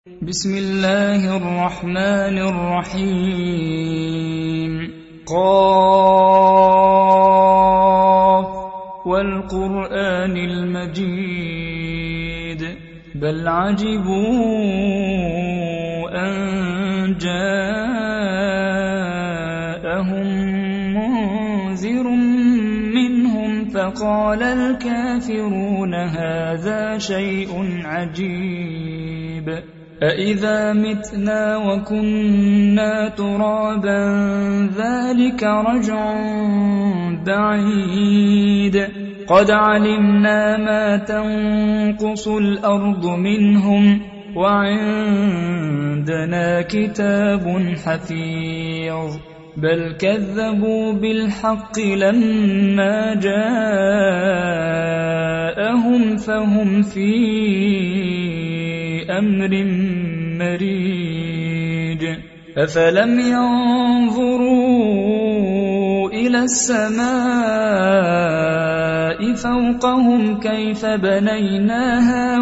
بسم الله الرحمن الرحيم قاف والقرآن المجيد بل عجبوا أن جاءهم منذر منهم فقال الكافرون هذا شيء عجيب أإذا متنا وكنا ترابا ذلك رجع بعيد قد علمنا ما تنقص الأرض منهم وعندنا كتاب حفيظ بل كذبوا بالحق لما جاءهم فهم في أمر مريج أفلم ينظروا إلى السماء فوقهم كيف بنيناها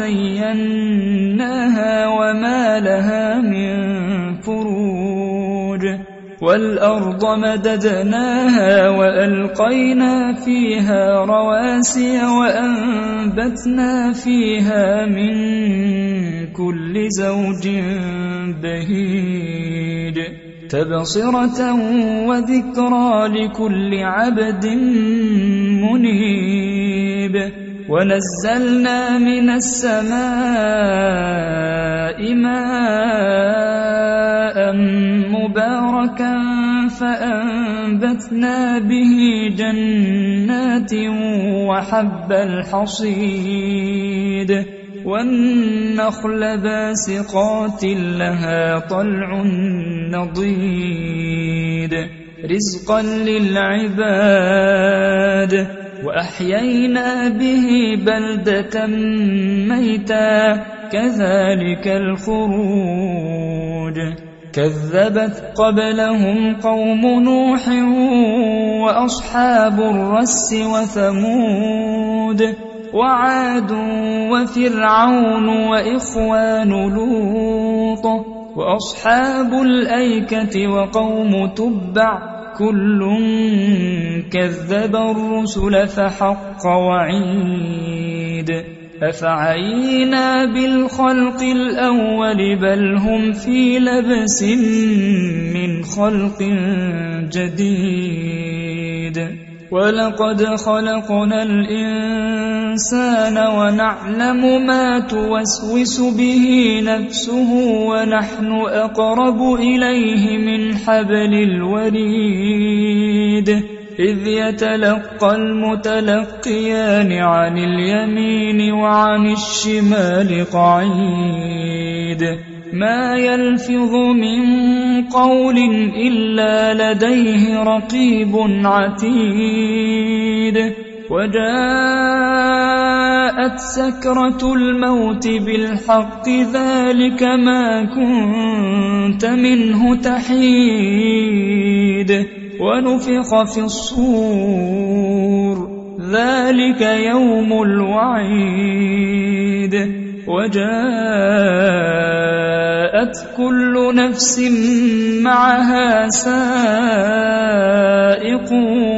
وزيناها وما لها من فروج والأرض مددناها وألقينا فيها رواسي وأنبتنا فيها من كل زوج بهيج تبصرة وذكرى لكل عبد منيب ونزلنا من السماء ماء مباركا فأنبتنا به جنات وحب الحصيد والنخل باسقات لها طلع نضيد رزقا للعباد وأحيينا به بلدة ميتا كذلك الخروج كذبت قبلهم قوم نوح وأصحاب الرس وثمود وعاد وفرعون وإخوان لوط وأصحاب الأيكة وقوم تبع كل كذب الرسل فحق وعيد أفعينا بالخلق الأول بل هم في لبس من خلق جديد ولقد خلقنا الإنسان ونعلم ما توسوس به نفسه ونحن أقرب إليه من حبل الوريد إذ يتلقى المتلقيان عن اليمين وعن الشمال قعيد ما يلفظ من قول إلا لديه رقيب عتيد وجاءت سكرة الموت بالحق ذلك ما كنت منه تحيد ونفخ في الصور ذلك يوم الوعيد وجاءت كل نفس معها سائق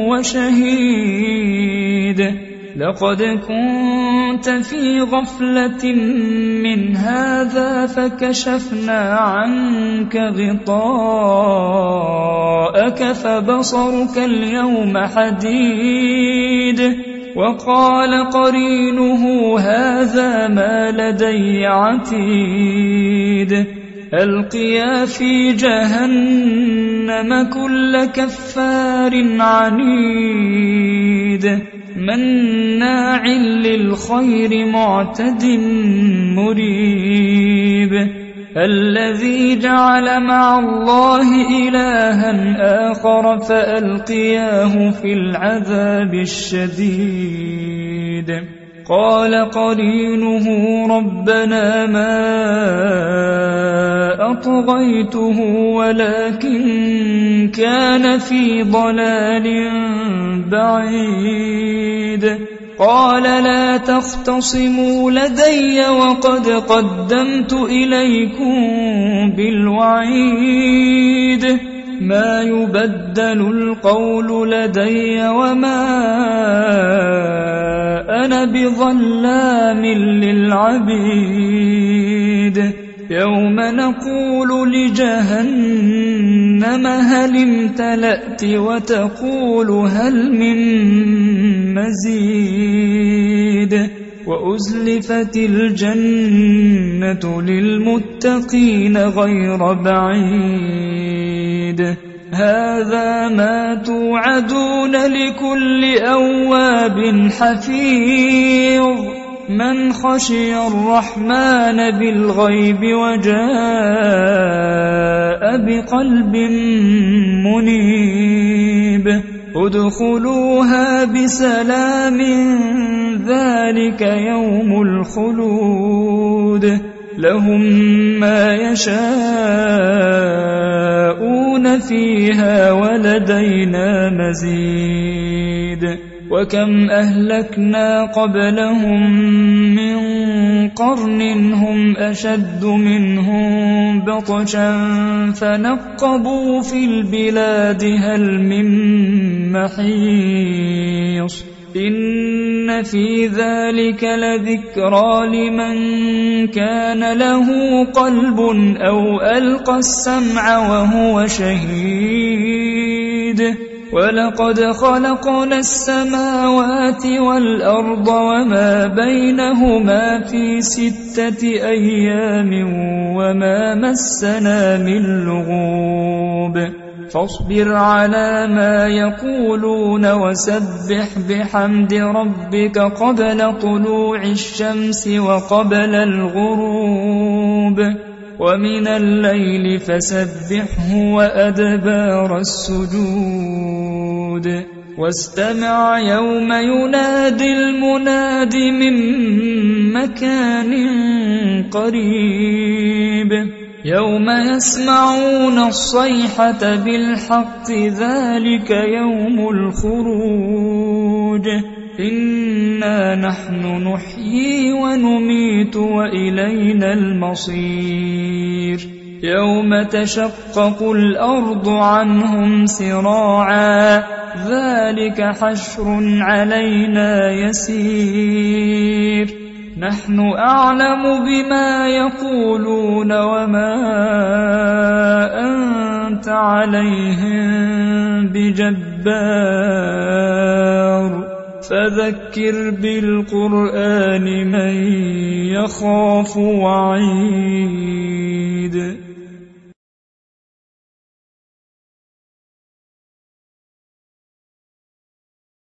وشهيد لقد كنت في غفلة من هذا فكشفنا عنك غطاءك فبصرك اليوم حديد وقال قرينه هذا ما لدي عتيد ألقيا في جهنم كل كفار عنيد مناع للخير معتد مريب الذي جعل مع الله إلها آخر فألقياه في العذاب الشديد قال قرينه ربنا ما أطغيته ولكن كان في ضلال بعيد قال لا تختصموا لدي وقد قدمت إليكم بالوعيد ما يبدل القول لدي وما أنا بظلام للعبيد يوم نقول لجهنم هل امتلأت وتقول هل من مزيد وأزلفت الجنة للمتقين غير بعيد هذا ما توعدون لكل أواب حفيظ من خشي الرحمن بالغيب وجاء بقلب منيب ادخلوها بسلام ذلك يوم الخلود لهم ما يشاءون فيها ولدينا مزيد وكم أهلكنا قبلهم من قرن هم أشد منهم بطشا فنقبوا في البلاد هل من محيص إن في ذلك لذكرى لمن كان له قلب أو ألقى السمع وهو شهيد ولقد خلقنا السماوات والأرض وما بينهما في 6 أيام وما مسنا من لغوب فاصبر على ما يقولون وسبح بحمد ربك قبل طلوع الشمس وقبل الغروب ومن الليل فسبحه وأدبار السجود واستمع يوم ينادي المناد من مكان قريب يوم يسمعون الصيحة بالحق ذلك يوم الخروج إنا نحن نحيي ونميت وإلينا المصير يوم تشقق الأرض عنهم سراعا ذلك حشر علينا يسير نحن أعلم بما يقولون وما أنت عليهم بجبار فذكر بالقرآن من يخاف وعيد